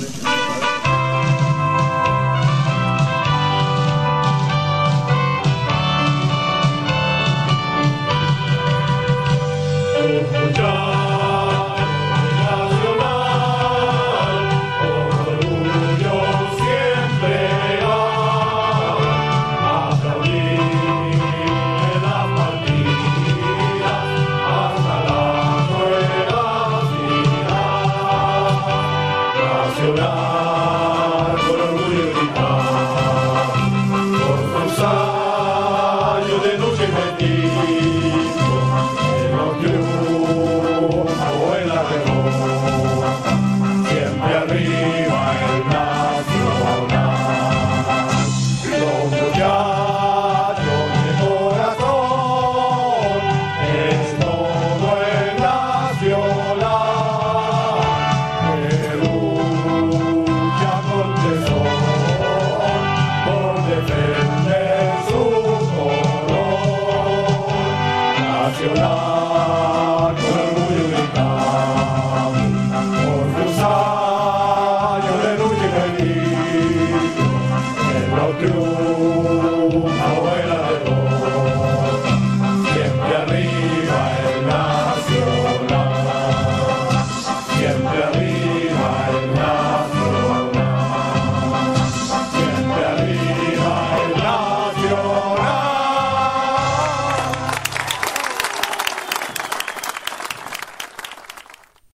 Nacional, con orgullo gritar, por sus años de lucha y ventismo, en los triunfos en la derrota, siempre arriba el Nacional. Los muchachos de corazón, es todo el Nacional. Defender su color nacional.